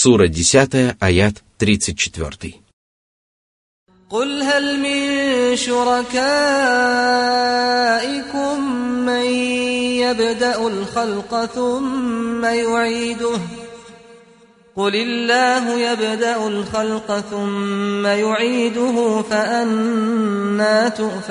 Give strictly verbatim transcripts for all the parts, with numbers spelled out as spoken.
Сура десятая, аят тридцать четвёртый. قل هل من شركائكم من يبدأ الخلق ثم يعيده قل الله يبدأ الخلق ثم يعيده فأنى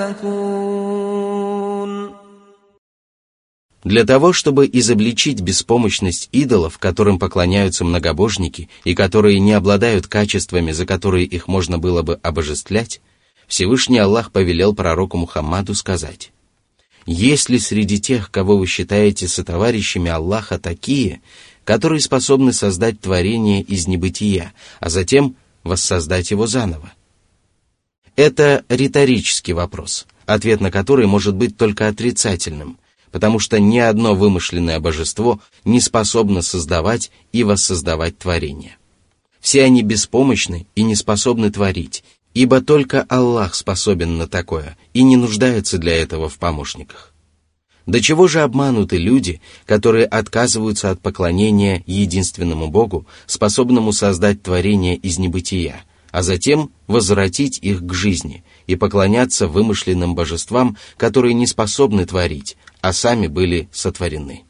تؤفكون. Для того, чтобы изобличить беспомощность идолов, которым поклоняются многобожники и которые не обладают качествами, за которые их можно было бы обожествлять, Всевышний Аллах повелел пророку Мухаммаду сказать: «Есть ли среди тех, кого вы считаете сотоварищами Аллаха, такие, которые способны создать творение из небытия, а затем воссоздать его заново?» Это риторический вопрос, ответ на который может быть только отрицательным, потому что ни одно вымышленное божество не способно создавать и воссоздавать творение. Все они беспомощны и не способны творить, ибо только Аллах способен на такое и не нуждается для этого в помощниках. До чего же обмануты люди, которые отказываются от поклонения единственному Богу, способному создать творение из небытия, а затем возвратить их к жизни и поклоняться вымышленным божествам, которые не способны творить, а сами были сотворены.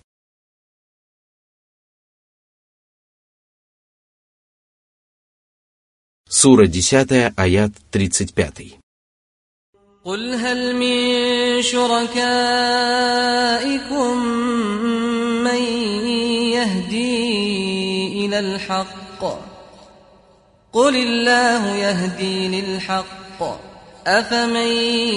Сура десятая, аят тридцать пятый. قل هل من شركائكم من يهدي إلى الحق قل الله يهدي للحق أفمن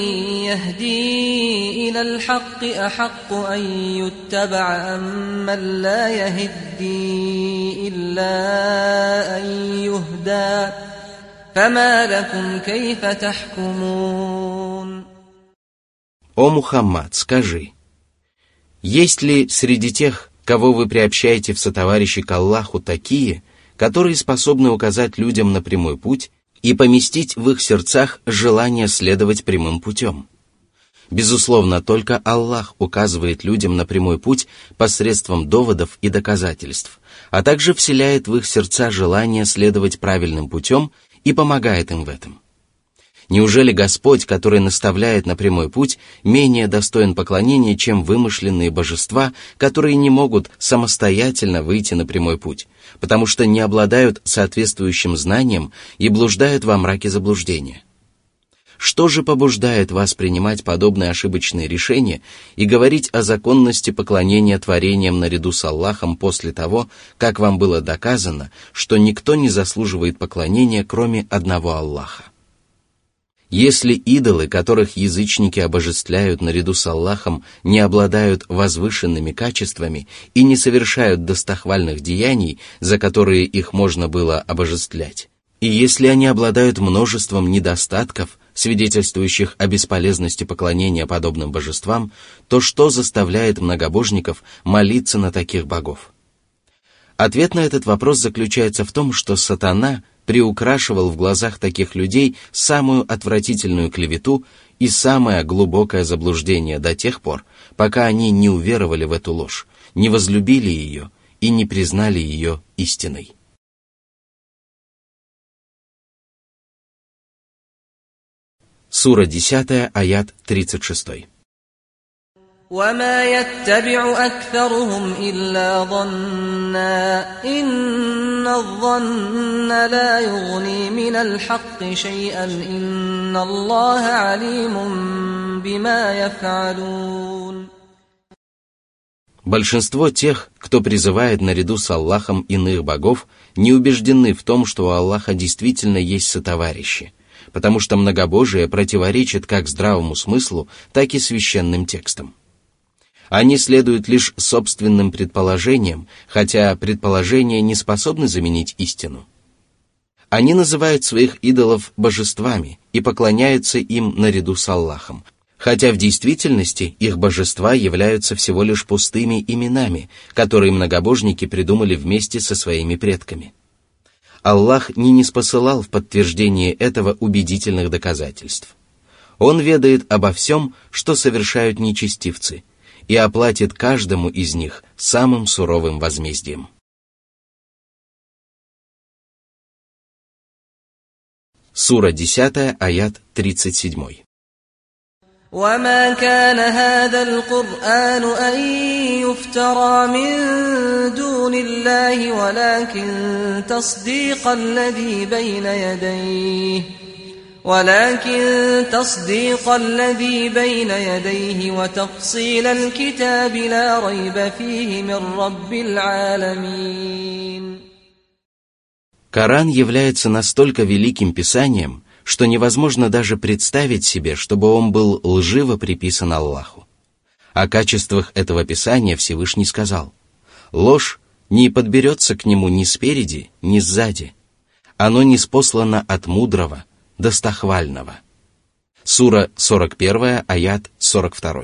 يهدي إلى الحق أحق أن يتبع أمن لا يهدي إلا أن يهدى فما لكم كيف تحكمون. О Мухаммад, скажи, есть ли среди тех, кого вы приобщаете в сотоварищи к Аллаху, такие, которые способны указать людям на прямой путь и поместить в их сердцах желание следовать прямым путем? Безусловно, только Аллах указывает людям на прямой путь посредством доводов и доказательств, а также вселяет в их сердца желание следовать правильным путем и помогает им в этом. Неужели Господь, который наставляет на прямой путь, менее достоин поклонения, чем вымышленные божества, которые не могут самостоятельно выйти на прямой путь, потому что не обладают соответствующим знанием и блуждают во мраке заблуждения? Что же побуждает вас принимать подобные ошибочные решения и говорить о законности поклонения творениям наряду с Аллахом после того, как вам было доказано, что никто не заслуживает поклонения, кроме одного Аллаха? Если идолы, которых язычники обожествляют наряду с Аллахом, не обладают возвышенными качествами и не совершают достохвальных деяний, за которые их можно было обожествлять, и если они обладают множеством недостатков, свидетельствующих о бесполезности поклонения подобным божествам, то что заставляет многобожников молиться на таких богов? Ответ на этот вопрос заключается в том, что сатана приукрашивал в глазах таких людей самую отвратительную клевету и самое глубокое заблуждение до тех пор, пока они не уверовали в эту ложь, не возлюбили ее и не признали ее истиной. Сура десятая, аят тридцать шестой. وما يتبع أكثرهم إلا ظنا إن الظن لا يغني من الحق شيئا إن الله عليم بما يفعلون. Большинство тех, кто призывает наряду с Аллахом иных богов, не убеждены в том, что у Аллаха действительно есть сотоварищи, потому что многобожие противоречит как здравому смыслу, так и священным текстам. Они следуют лишь собственным предположениям, хотя предположения не способны заменить истину. Они называют своих идолов божествами и поклоняются им наряду с Аллахом, хотя в действительности их божества являются всего лишь пустыми именами, которые многобожники придумали вместе со своими предками. Аллах не ниспосылал в подтверждение этого убедительных доказательств. Он ведает обо всем, что совершают нечестивцы, и оплатит каждому из них самым суровым возмездием. Сура десятая, аят тридцать семь. وما كان هذا القرآن أن يفترى من دون الله ولكن تصديق الذي بين يديه ولكن تصديق الذي بين يديه وتفصيل الكتاب لا ريب فيه من رب العالمين. Коран является настолько великим писанием, что невозможно даже представить себе, чтобы он был лживо приписан Аллаху. О качествах этого писания Всевышний сказал: «Ложь не подберется к нему ни спереди, ни сзади. Оно ниспослано от мудрого, достохвального». Сура сорок первая, аят сорок два.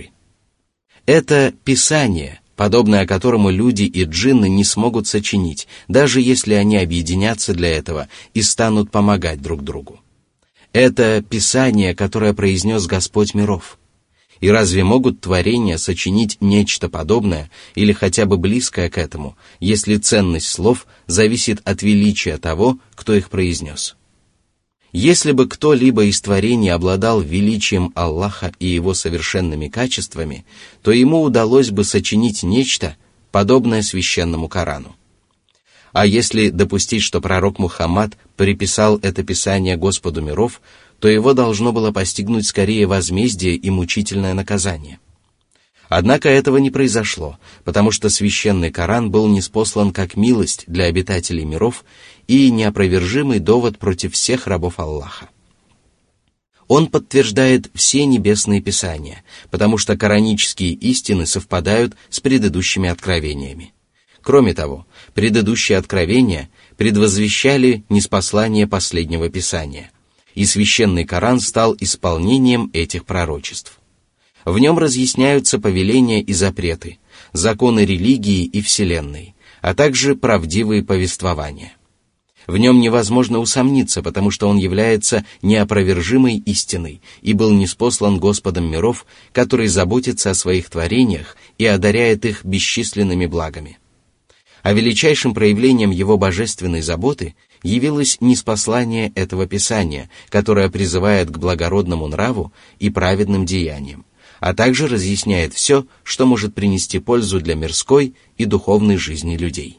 Это писание, подобное которому люди и джинны не смогут сочинить, даже если они объединятся для этого и станут помогать друг другу. Это писание, которое произнес Господь миров. И разве могут творения сочинить нечто подобное или хотя бы близкое к этому, если ценность слов зависит от величия того, кто их произнес? Если бы кто-либо из творений обладал величием Аллаха и его совершенными качествами, то ему удалось бы сочинить нечто, подобное священному Корану. А если допустить, что пророк Мухаммад приписал это писание Господу миров, то его должно было постигнуть скорее возмездие и мучительное наказание. Однако этого не произошло, потому что священный Коран был ниспослан как милость для обитателей миров и неопровержимый довод против всех рабов Аллаха. Он подтверждает все небесные писания, потому что коранические истины совпадают с предыдущими откровениями. Кроме того, предыдущие откровения предвозвещали ниспослание последнего писания, и священный Коран стал исполнением этих пророчеств. В нем разъясняются повеления и запреты, законы религии и вселенной, а также правдивые повествования. В нем невозможно усомниться, потому что он является неопровержимой истиной и был ниспослан Господом миров, который заботится о своих творениях и одаряет их бесчисленными благами. А величайшим проявлением его божественной заботы явилось ниспослание этого писания, которое призывает к благородному нраву и праведным деяниям, а также разъясняет все, что может принести пользу для мирской и духовной жизни людей.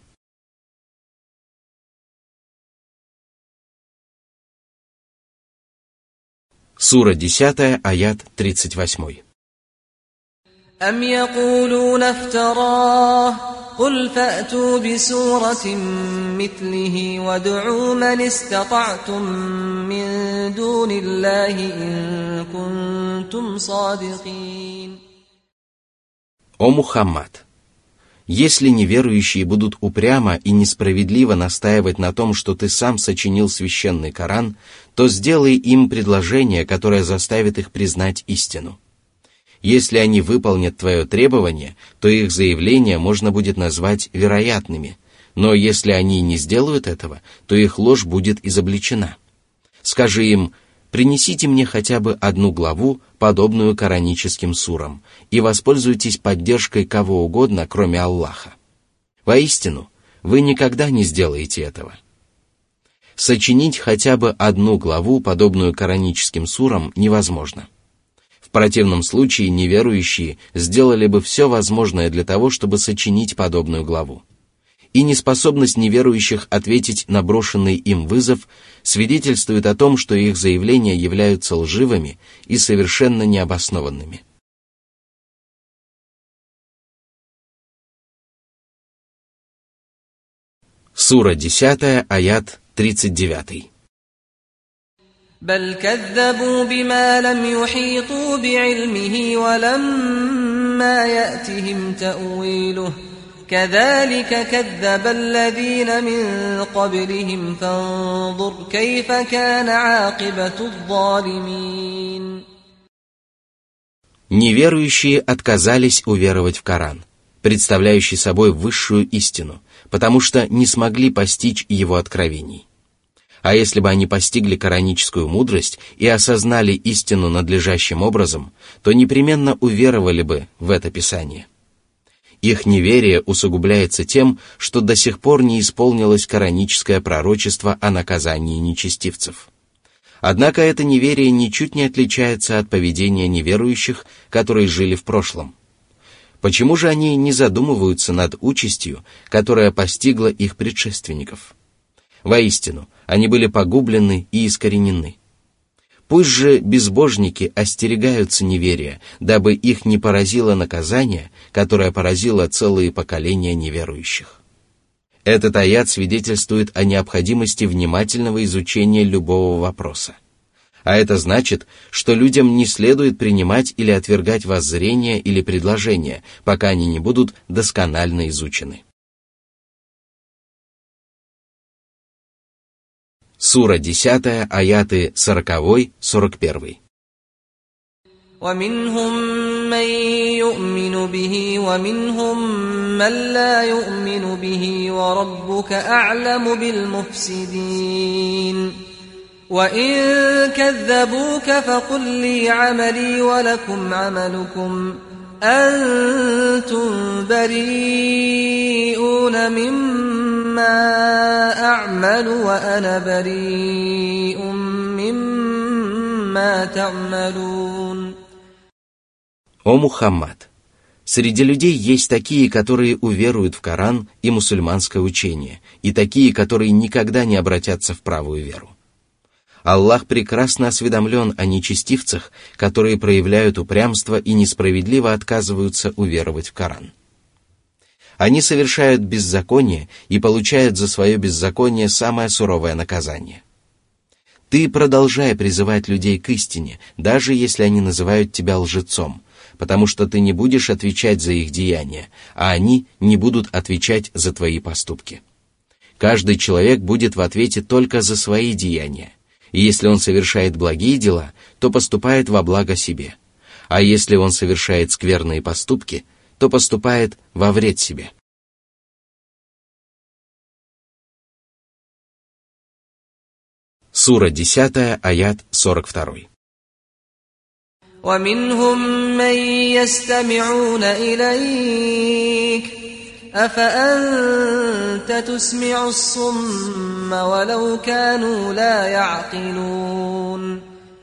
Сура десятая, аят тридцать восемь. أم يقولون افتراه قل فأتوا بسورة مثله وادعوا من استطعتم من دون الله إن كنتم صادقين. О Мухаммад! Если неверующие будут упрямо и несправедливо настаивать на том, что ты сам сочинил священный Коран, то сделай им предложение, которое заставит их признать истину. Если они выполнят твое требование, то их заявления можно будет назвать вероятными, но если они не сделают этого, то их ложь будет изобличена. Скажи им: принесите мне хотя бы одну главу, подобную кораническим сурам, и воспользуйтесь поддержкой кого угодно, кроме Аллаха. Воистину, вы никогда не сделаете этого. Сочинить хотя бы одну главу, подобную кораническим сурам, невозможно. В противном случае неверующие сделали бы все возможное для того, чтобы сочинить подобную главу. И неспособность неверующих ответить на брошенный им вызов свидетельствует о том, что их заявления являются лживыми и совершенно необоснованными. Сура десятая, аят тридцать девять. بل كذبوا بما لم يحيطوا بعلمه ولما يأتهم تأويله كذلك كذب الذين من قبلهم فانظر كيف كان عاقبة الظالمين. Неверующие отказались уверовать в Коран, представляющий собой высшую истину, потому что не смогли постичь его откровений. А если бы они постигли кораническую мудрость и осознали истину надлежащим образом, то непременно уверовали бы в это Писание. Их неверие усугубляется тем, что до сих пор не исполнилось кораническое пророчество о наказании нечестивцев. Однако это неверие ничуть не отличается от поведения неверующих, которые жили в прошлом. Почему же они не задумываются над участью, которая постигла их предшественников? Воистину, они были погублены и искоренены. Пусть же безбожники остерегаются неверия, дабы их не поразило наказание, которое поразило целые поколения неверующих. Этот аят свидетельствует о необходимости внимательного изучения любого вопроса. А это значит, что людям не следует принимать или отвергать воззрения или предложения, пока они не будут досконально изучены. Сура десятая, аяты сорок-сорок один. وَمِنْهُمْ مَنْ يُؤْمِنُ بِهِ وَمِنْهُمْ مَنْ لَا يُؤْمِنُ بِهِ وَرَبُّكَ أَعْلَمُ بِالْمُفْسِدِينَ وَإِنْ كَذَّبُوكَ فَقُلْ لِي عَمَلِي وَلَكُمْ عَمَلُكُمْ أَنْتُمْ بَرِيئُونَ مِمَّا أَعْمَلُ وَأَنَا بَرِيءٌ مِمَّا تَعْمَلُونَ. О Мухаммад! Среди людей есть такие, которые уверуют в Коран и мусульманское учение, и такие, которые никогда не обратятся в правую веру. Аллах прекрасно осведомлен о нечестивцах, которые проявляют упрямство и несправедливо отказываются уверовать в Коран. Они совершают беззаконие и получают за свое беззаконие самое суровое наказание. Ты продолжай призывать людей к истине, даже если они называют тебя лжецом, потому что ты не будешь отвечать за их деяния, а они не будут отвечать за твои поступки. Каждый человек будет в ответе только за свои деяния, и если он совершает благие дела, то поступает во благо себе, а если он совершает скверные поступки, то поступает во вред себе. Сура десятая, аят сорок два. وَمِنْهُمْ مَنْ يَسْتَمِعُونَ إِلَيْكَ أَفَأَنْتَ تُسْمِعُ الصُّمَّ وَلَوْ كَانُوا لَا يَعْقِلُونَ.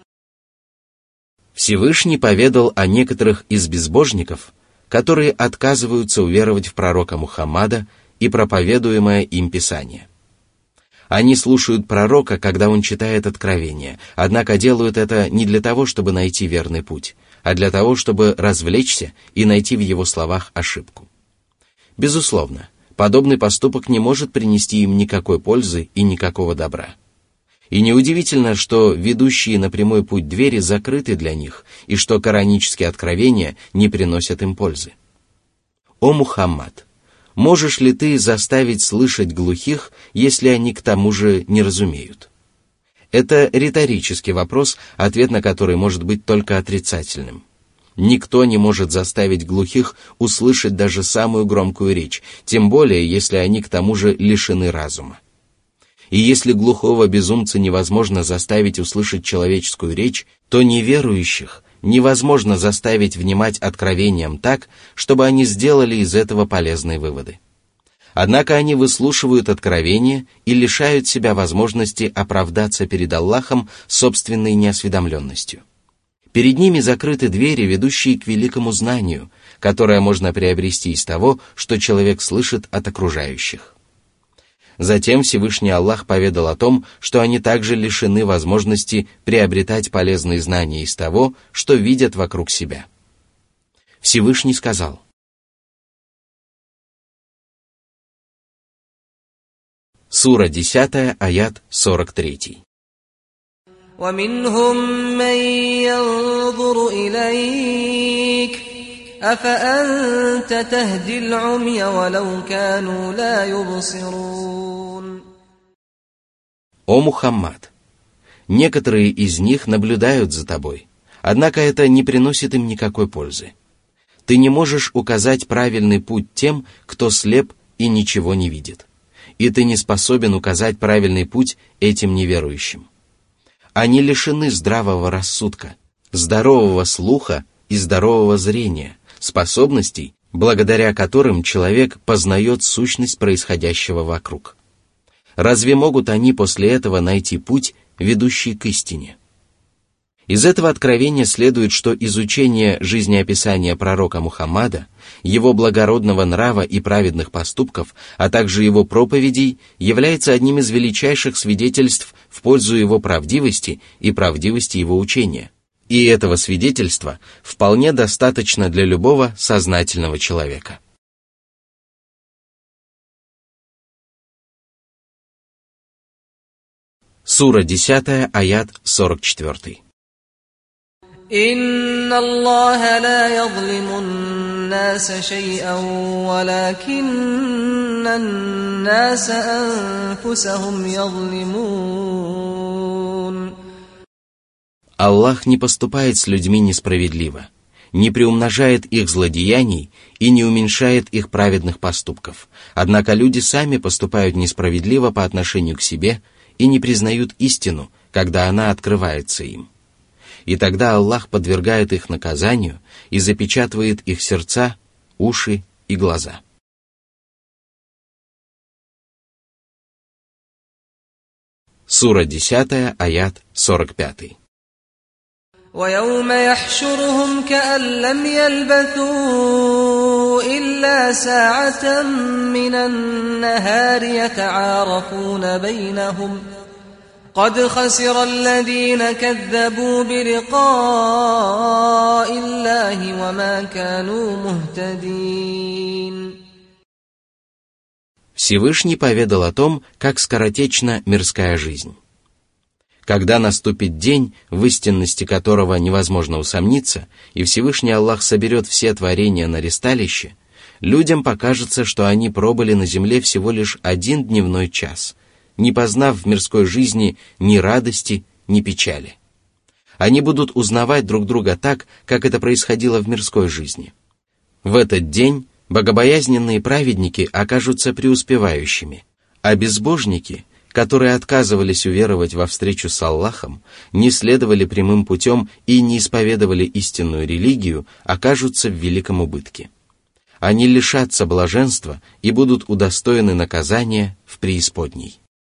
Всевышний поведал о некоторых из безбожников, которые отказываются уверовать в пророка Мухаммада и проповедуемое им Писание. Они слушают пророка, когда он читает откровения, однако делают это не для того, чтобы найти верный путь, а для того, чтобы развлечься и найти в его словах ошибку. Безусловно, подобный поступок не может принести им никакой пользы и никакого добра. И неудивительно, что ведущие на прямой путь двери закрыты для них, и что коранические откровения не приносят им пользы. О Мухаммад! Можешь ли ты заставить слышать глухих, если они к тому же не разумеют? Это риторический вопрос, ответ на который может быть только отрицательным. Никто не может заставить глухих услышать даже самую громкую речь, тем более, если они к тому же лишены разума. И если глухого безумца невозможно заставить услышать человеческую речь, то неверующих невозможно заставить внимать откровениям так, чтобы они сделали из этого полезные выводы. Однако они выслушивают откровения и лишают себя возможности оправдаться перед Аллахом собственной неосведомленностью. Перед ними закрыты двери, ведущие к великому знанию, которое можно приобрести из того, что человек слышит от окружающих. Затем Всевышний Аллах поведал о том, что они также лишены возможности приобретать полезные знания из того, что видят вокруг себя. Всевышний сказал: Сура десятая, аят сорок три. وَمِنْهُمْ مَنْ يَنْظُرُ إِلَيْكَ أَفَأَنْتَ تَهْدِي الْعُمْيَ وَلَوْ كَانُوا لَا يُبْصِرُونَ. О Мухаммад! Некоторые из них наблюдают за тобой, однако это не приносит им никакой пользы. Ты не можешь указать правильный путь тем, кто слеп и ничего не видит, и ты не способен указать правильный путь этим неверующим. Они лишены здравого рассудка, здорового слуха и здорового зрения, способностей, благодаря которым человек познает сущность происходящего вокруг. Разве могут они после этого найти путь, ведущий к истине? Из этого откровения следует, что изучение жизнеописания пророка Мухаммада, его благородного нрава и праведных поступков, а также его проповедей, является одним из величайших свидетельств в пользу его правдивости и правдивости его учения. И этого свидетельства вполне достаточно для любого сознательного человека. Сура десятая, аят сорок четыре. إن الله لا يظلم الناس شيئا ولكن الناس أنفسهم يظلمون. Аллах не поступает с людьми несправедливо, не приумножает их злодеяний и не уменьшает их праведных поступков. Однако люди сами поступают несправедливо по отношению к себе и не признают истину, когда она открывается им. И тогда Аллах подвергает их наказанию и запечатывает их сердца, уши и глаза. Сура десятая, аят сорок пять. وَيَوْمَ يَحْشُرُهُمْ كَأَن لَّمْ يَلْبَثُوا إِلَّا سَاعَةً مِّنَ النَّهَارِ يَتَعَارَفُونَ بَيْنَهُمْ قد خسر الذين كذبوا بلقاء الله وما كانوا مهتدين. Всевышний поведал о том, как скоротечна мирская жизнь. Когда наступит день, в истинности которого невозможно усомниться, и Всевышний Аллах соберет все творения на ристалище, людям покажется, что они пробыли на земле всего лишь один дневной час, не познав в мирской жизни ни радости, ни печали. Они будут узнавать друг друга так, как это происходило в мирской жизни. В этот день богобоязненные праведники окажутся преуспевающими, а безбожники, которые отказывались уверовать во встречу с Аллахом, не следовали прямым путем и не исповедовали истинную религию, окажутся в великом убытке. Они лишатся блаженства и будут удостоены наказания в преисподней.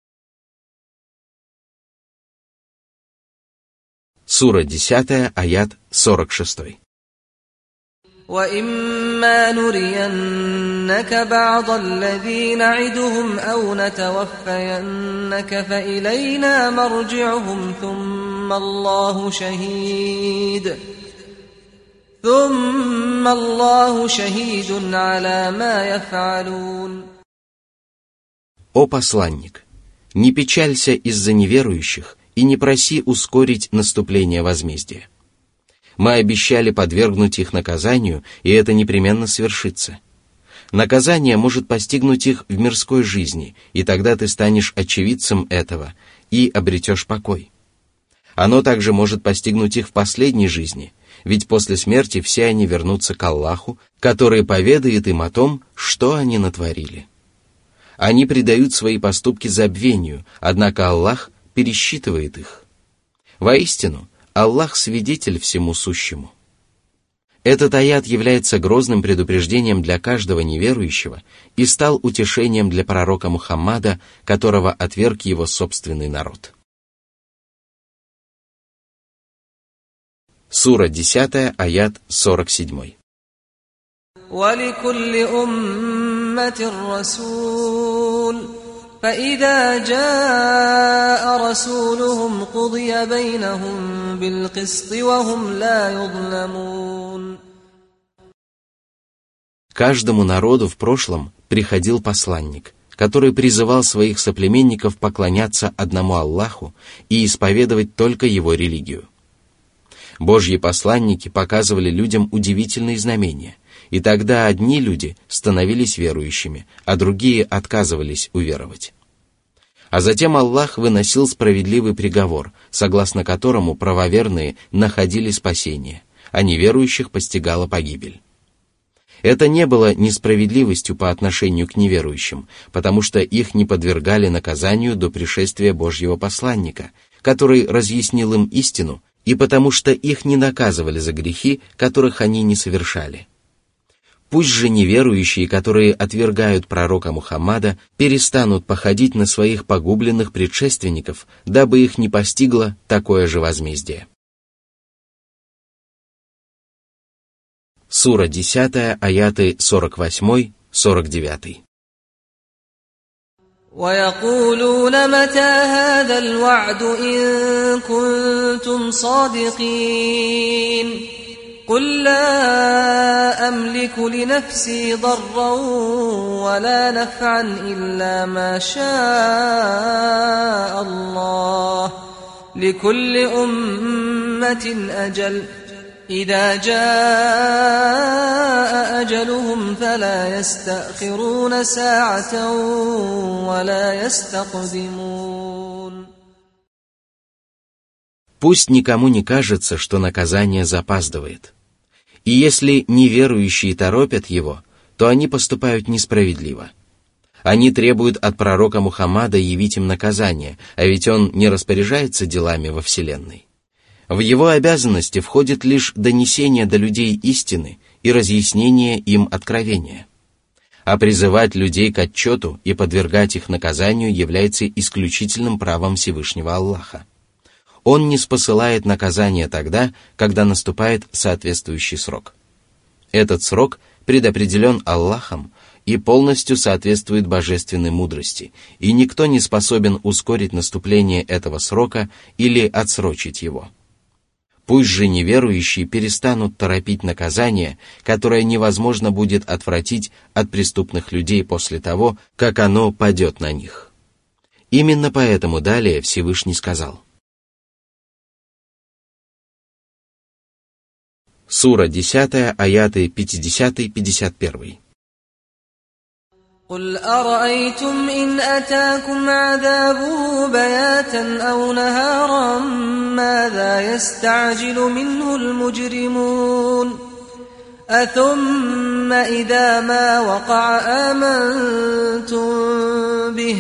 Сура десятая, аят сорок шесть. وَإِمَّا نُرِيَنَّكَ بَعْضَ الَّذِي نَعِدُهُمْ أَوْ نَتَوَفَّيَنَّكَ فَإِلَيْنَا مَرْجِعُهُمْ ثُمَّ اللَّهُ شَهِيدٌ ثُمَّ اللَّهُ شَهِيدٌ عَلَى مَا يَفْعَلُونَ. О посланник, не печалься из-за неверующих и не проси ускорить наступление возмездия. Мы обещали подвергнуть их наказанию, и это непременно свершится. Наказание может постигнуть их в мирской жизни, и тогда ты станешь очевидцем этого и обретешь покой. Оно также может постигнуть их в последней жизни, ведь после смерти все они вернутся к Аллаху, который поведает им о том, что они натворили. Они предают свои поступки забвению, однако Аллах пересчитывает их. Воистину, Аллах свидетель всему сущему. Этот аят является грозным предупреждением для каждого неверующего и стал утешением для пророка Мухаммада, которого отверг его собственный народ. Сура десятая, аят сорок семь. وَلِكُلِّ أُمَّةٍ رَسُولٌ فَإِذَا جَاءَ رَسُولُهُمْ قُضِيَ بَيْنَهُم بِالْقِسْطِ وَهُمْ لَا يُظْلَمُونَ. Каждому народу в прошлом приходил посланник, который призывал своих соплеменников поклоняться одному Аллаху и исповедовать только его религию. Божьи посланники показывали людям удивительные знамения, и тогда одни люди становились верующими, а другие отказывались уверовать. А затем Аллах выносил справедливый приговор, согласно которому правоверные находили спасение, а неверующих постигала погибель. Это не было несправедливостью по отношению к неверующим, потому что их не подвергали наказанию до пришествия Божьего посланника, который разъяснил им истину, и потому что их не наказывали за грехи, которых они не совершали. Пусть же неверующие, которые отвергают пророка Мухаммада, перестанут походить на своих погубленных предшественников, дабы их не постигло такое же возмездие. Сура десятая, аяты сорок восемь сорок девять. وَيَقُولُونَ مَتَى هَذَا الْوَعْدُ إِن كُنتُمْ صَادِقِينَ قُل لَّا أَمْلِكُ لِنَفْسِي ضَرًّا وَلَا نَفْعًا إِلَّا مَا شَاءَ اللَّهُ لِكُلِّ أُمَّةٍ أَجَلٌ إِذَا جَاءَ أَجَلُهُمْ فَلَا يَسْتَأْخِرُونَ سَاعَةً وَلَا يَسْتَقْدِمُونَ. Пусть никому не кажется, что наказание запаздывает. И если неверующие торопят его, то они поступают несправедливо. Они требуют от пророка Мухаммада явить им наказание, а ведь он не распоряжается делами во Вселенной. В его обязанности входит лишь донесение до людей истины и разъяснение им откровения. А призывать людей к отчету и подвергать их наказанию является исключительным правом Всевышнего Аллаха. Он не спосылает наказание тогда, когда наступает соответствующий срок. Этот срок предопределен Аллахом и полностью соответствует божественной мудрости, и никто не способен ускорить наступление этого срока или отсрочить его. Пусть же неверующие перестанут торопить наказание, которое невозможно будет отвратить от преступных людей после того, как оно падет на них. Именно поэтому далее Всевышний сказал. Сура десятая, аяты пятьдесят пятьдесят один. قُلْ أَرَأَيْتُمْ إِنْ أَتَاكُمْ عَذَابُهُ بَيَاتًا أَوْ نَهَارًا مَاذَا يَسْتَعْجِلُ مِنْهُ الْمُجْرِمُونَ أَثُمَّ إِذَا مَا وَقَعَ آمَنْتُمْ بِهِ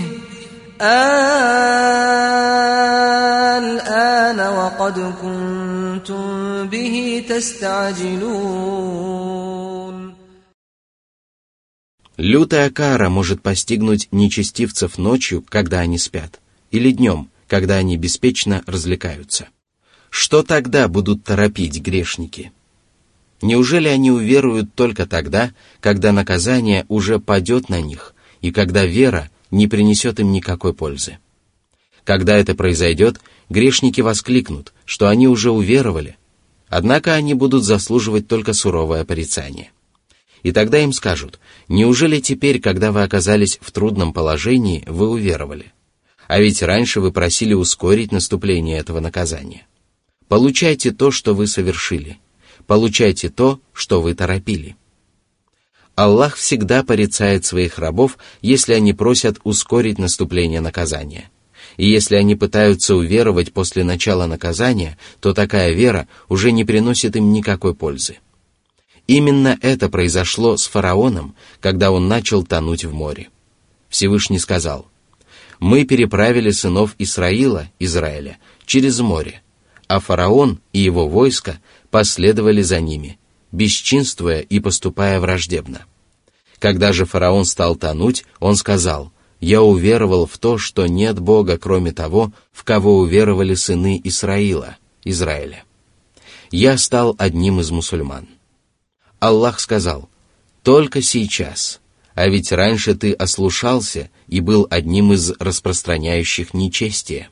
الْآنَ وَقَدْ كُنْتُمْ بِهِ تَسْتَعْجِلُونَ. Лютая кара может постигнуть нечестивцев ночью, когда они спят, или днем, когда они беспечно развлекаются. Что тогда будут торопить грешники? Неужели они уверуют только тогда, когда наказание уже падет на них, и когда вера не принесет им никакой пользы? Когда это произойдет, грешники воскликнут, что они уже уверовали, однако они будут заслуживать только суровое порицание. И тогда им скажут: неужели теперь, когда вы оказались в трудном положении, вы уверовали? А ведь раньше вы просили ускорить наступление этого наказания. Получайте то, что вы совершили. Получайте то, что вы торопили. Аллах всегда порицает своих рабов, если они просят ускорить наступление наказания. И если они пытаются уверовать после начала наказания, то такая вера уже не приносит им никакой пользы. Именно это произошло с фараоном, когда он начал тонуть в море. Всевышний сказал: «Мы переправили сынов Исраила, Израиля, через море, а фараон и его войско последовали за ними, бесчинствуя и поступая враждебно. Когда же фараон стал тонуть, он сказал: «Я уверовал в то, что нет Бога, кроме того, в кого уверовали сыны Исраила, Израиля. Я стал одним из мусульман». Аллах сказал: «Только сейчас, а ведь раньше ты ослушался и был одним из распространяющих нечестие».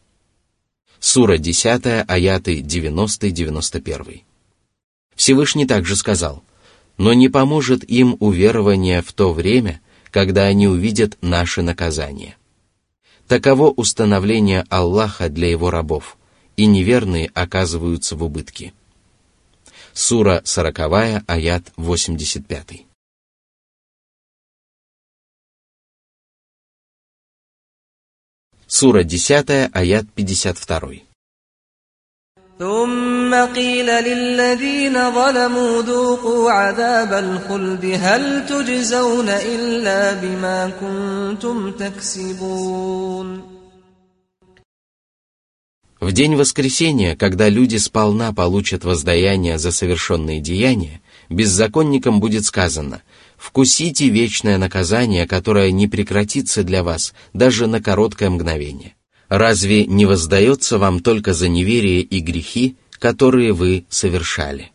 Сура десятая, аяты девяносто девяносто один. Всевышний также сказал: «Но не поможет им уверование в то время, когда они увидят наши наказания. Таково установление Аллаха для его рабов, и неверные оказываются в убытке». Сура сороковая, аят восемьдесят пять. Сура десятая, аят пятьдесят два. ثُمَّ قِيلَ لِلَّذِينَ ظَلَمُوا ذُوقُوا عَذَابَ الْخُلْدِ هَلْ تُجْزَوْنَ إِلَّا بِمَا كُنتُمْ تَكْسِبُونَ. В день воскресения, когда люди сполна получат воздаяние за совершенные деяния, беззаконникам будет сказано: «Вкусите вечное наказание, которое не прекратится для вас даже на короткое мгновение. Разве не воздается вам только за неверие и грехи, которые вы совершали?»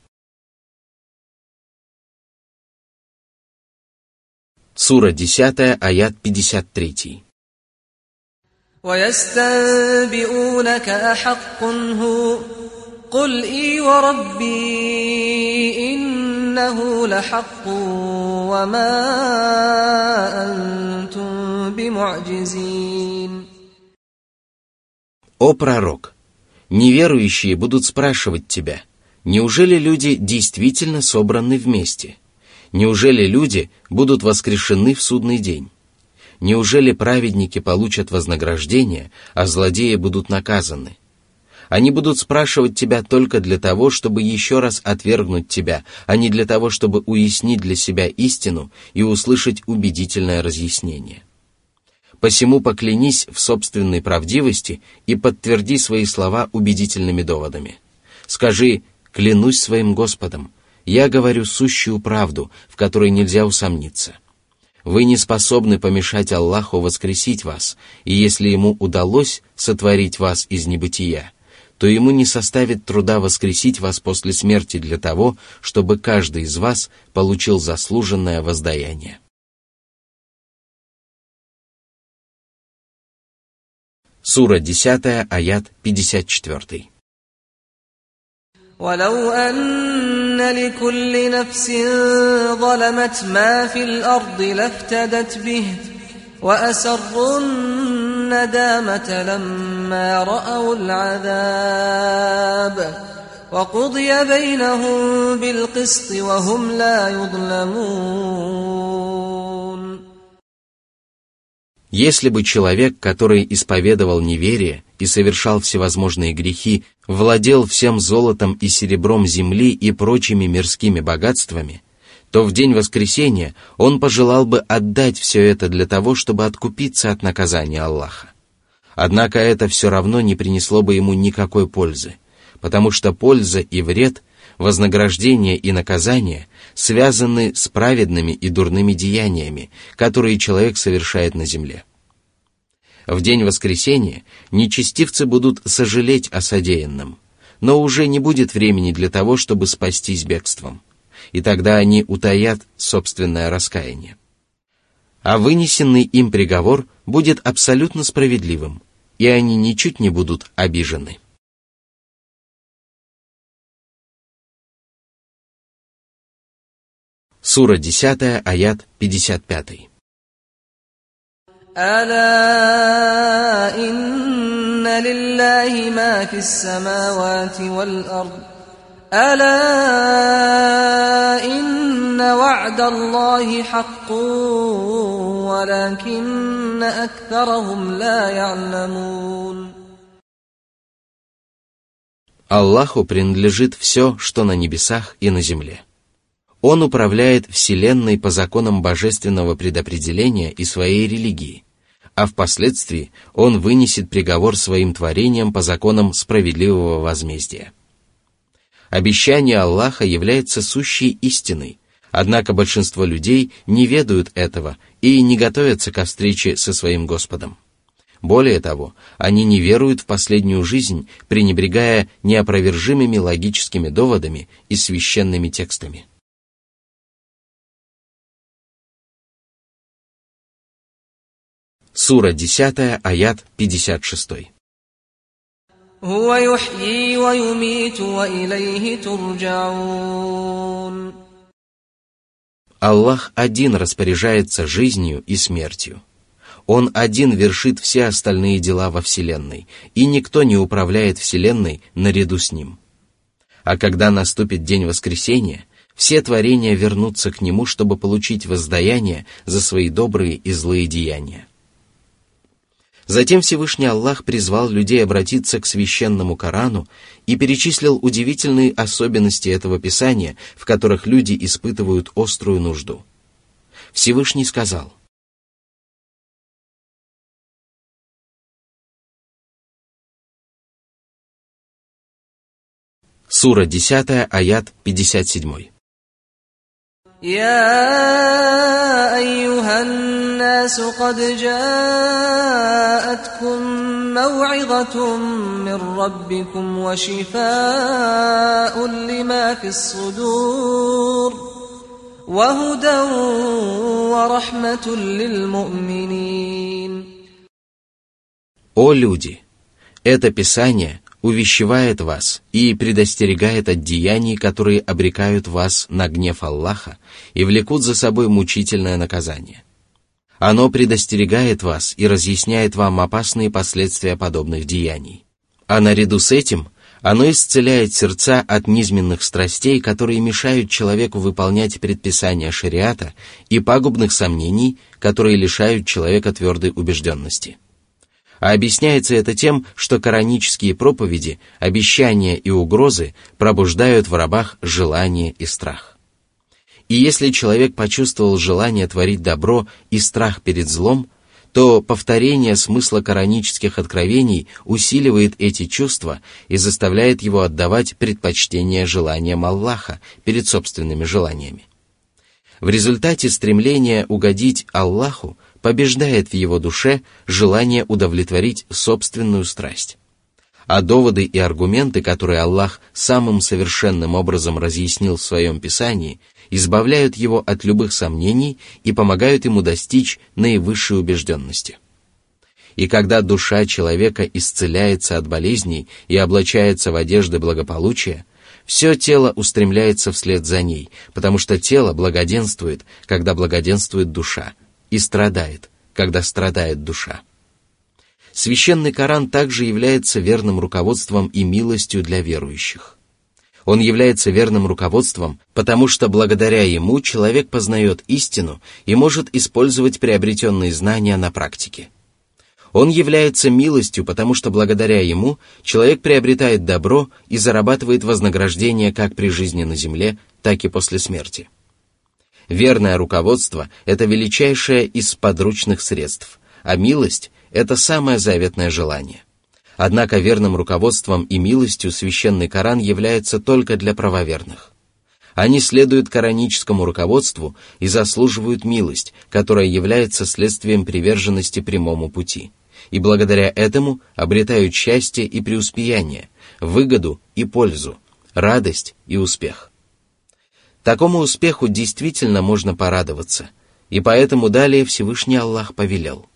Сура десятая, аят пятьдесят три. وَيَسْتَنْبِئُونَكَ أَحَقٌّ هُوَ قُلْ إِي وَرَبِّي إِنَّهُ لَحَقٌّ وَمَا أَنْتُمْ بِمُعْجِزِينَ. О пророк! Неверующие будут спрашивать тебя: неужели люди действительно собраны вместе? Неужели люди будут воскрешены в судный день? Неужели праведники получат вознаграждение, а злодеи будут наказаны? Они будут спрашивать тебя только для того, чтобы еще раз отвергнуть тебя, а не для того, чтобы уяснить для себя истину и услышать убедительное разъяснение. Посему поклянись в собственной правдивости и подтверди свои слова убедительными доводами. Скажи: «Клянусь своим Господом, я говорю сущую правду, в которой нельзя усомниться. Вы не способны помешать Аллаху воскресить вас, и если Ему удалось сотворить вас из небытия, то Ему не составит труда воскресить вас после смерти для того, чтобы каждый из вас получил заслуженное воздаяние». Сура десятая, аят пятьдесят четыре. وَلَوْ أَنَّ لِكُلِّ نَفْسٍ ظَلَمَتْ مَا فِي الْأَرْضِ لَافْتَدَتْ بِهِ وَأَسَرُّوا النَّدَامَةَ لَمَّا رَأَوُا الْعَذَابَ وَقُضِيَ بَيْنَهُم بِالْقِسْطِ وَهُمْ لَا يُظْلَمُونَ. Если бы человек, который исповедовал неверие и совершал всевозможные грехи, владел всем золотом и серебром земли и прочими мирскими богатствами, то в день воскресения он пожелал бы отдать все это для того, чтобы откупиться от наказания Аллаха. Однако это все равно не принесло бы ему никакой пользы, потому что польза и вред, вознаграждение и наказание связаны с праведными и дурными деяниями, которые человек совершает на земле. В день воскресения нечестивцы будут сожалеть о содеянном, но уже не будет времени для того, чтобы спастись бегством, и тогда они утаят собственное раскаяние. А вынесенный им приговор будет абсолютно справедливым, и они ничуть не будут обижены. Сура десятая, аят пятьдесят пять. أَلَا إِنَّ لِلَّهِ مَا فِي السَّمَاوَاتِ وَالْأَرْضِ أَلَا إِنَّ وَعْدَ اللَّهِ حَقٌّ وَلَكِنَّ أَكْثَرَهُمْ لَا يَعْلَمُونَ. Аллаху принадлежит все, что на небесах и на земле. Он управляет вселенной по законам божественного предопределения и своей религии, а впоследствии он вынесет приговор своим творениям по законам справедливого возмездия. Обещание Аллаха является сущей истиной, однако большинство людей не ведают этого и не готовятся ко встрече со своим Господом. Более того, они не веруют в последнюю жизнь, пренебрегая неопровержимыми логическими доводами и священными текстами. Сура десятая, аят пятьдесят шесть. هُوَ يُحْيِي وَيُمِيتُ وَإِلَيْهِ تُرْجَعُونَ. Аллах один распоряжается жизнью и смертью. Он один вершит все остальные дела во Вселенной, и никто не управляет Вселенной наряду с Ним. А когда наступит день воскресения, все творения вернутся к Нему, чтобы получить воздаяние за свои добрые и злые деяния. Затем Всевышний Аллах призвал людей обратиться к священному Корану и перечислил удивительные особенности этого Писания, в которых люди испытывают острую нужду. Всевышний сказал: Сура десятая, аят пятьдесят семь. يا أيها الناس قد جاءتكم موعظة من ربكم وشفاء لما في الصدور وهدى ورحمة للمؤمنين. О люди! Это Писание увещевает вас и предостерегает от деяний, которые обрекают вас на гнев Аллаха и влекут за собой мучительное наказание. Оно предостерегает вас и разъясняет вам опасные последствия подобных деяний. А наряду с этим оно исцеляет сердца от низменных страстей, которые мешают человеку выполнять предписания шариата, и пагубных сомнений, которые лишают человека твердой убежденности. А объясняется это тем, что коранические проповеди, обещания и угрозы пробуждают в рабах желание и страх. И если человек почувствовал желание творить добро и страх перед злом, то повторение смысла коранических откровений усиливает эти чувства и заставляет его отдавать предпочтение желаниям Аллаха перед собственными желаниями. В результате стремление угодить Аллаху побеждает в его душе желание удовлетворить собственную страсть. А доводы и аргументы, которые Аллах самым совершенным образом разъяснил в своем Писании, избавляют его от любых сомнений и помогают ему достичь наивысшей убежденности. И когда душа человека исцеляется от болезней и облачается в одежды благополучия, все тело устремляется вслед за ней, потому что тело благоденствует, когда благоденствует душа, и страдает, когда страдает душа. Священный Коран также является верным руководством и милостью для верующих. Он является верным руководством, потому что благодаря ему человек познает истину и может использовать приобретенные знания на практике. Он является милостью, потому что благодаря ему человек приобретает добро и зарабатывает вознаграждение как при жизни на земле, так и после смерти. Верное руководство – это величайшее из подручных средств, а милость – это самое заветное желание. Однако верным руководством и милостью священный Коран является только для правоверных. Они следуют кораническому руководству и заслуживают милость, которая является следствием приверженности прямому пути, и благодаря этому обретают счастье и преуспеяние, выгоду и пользу, радость и успех. Такому успеху действительно можно порадоваться, и поэтому далее Всевышний Аллах повелел: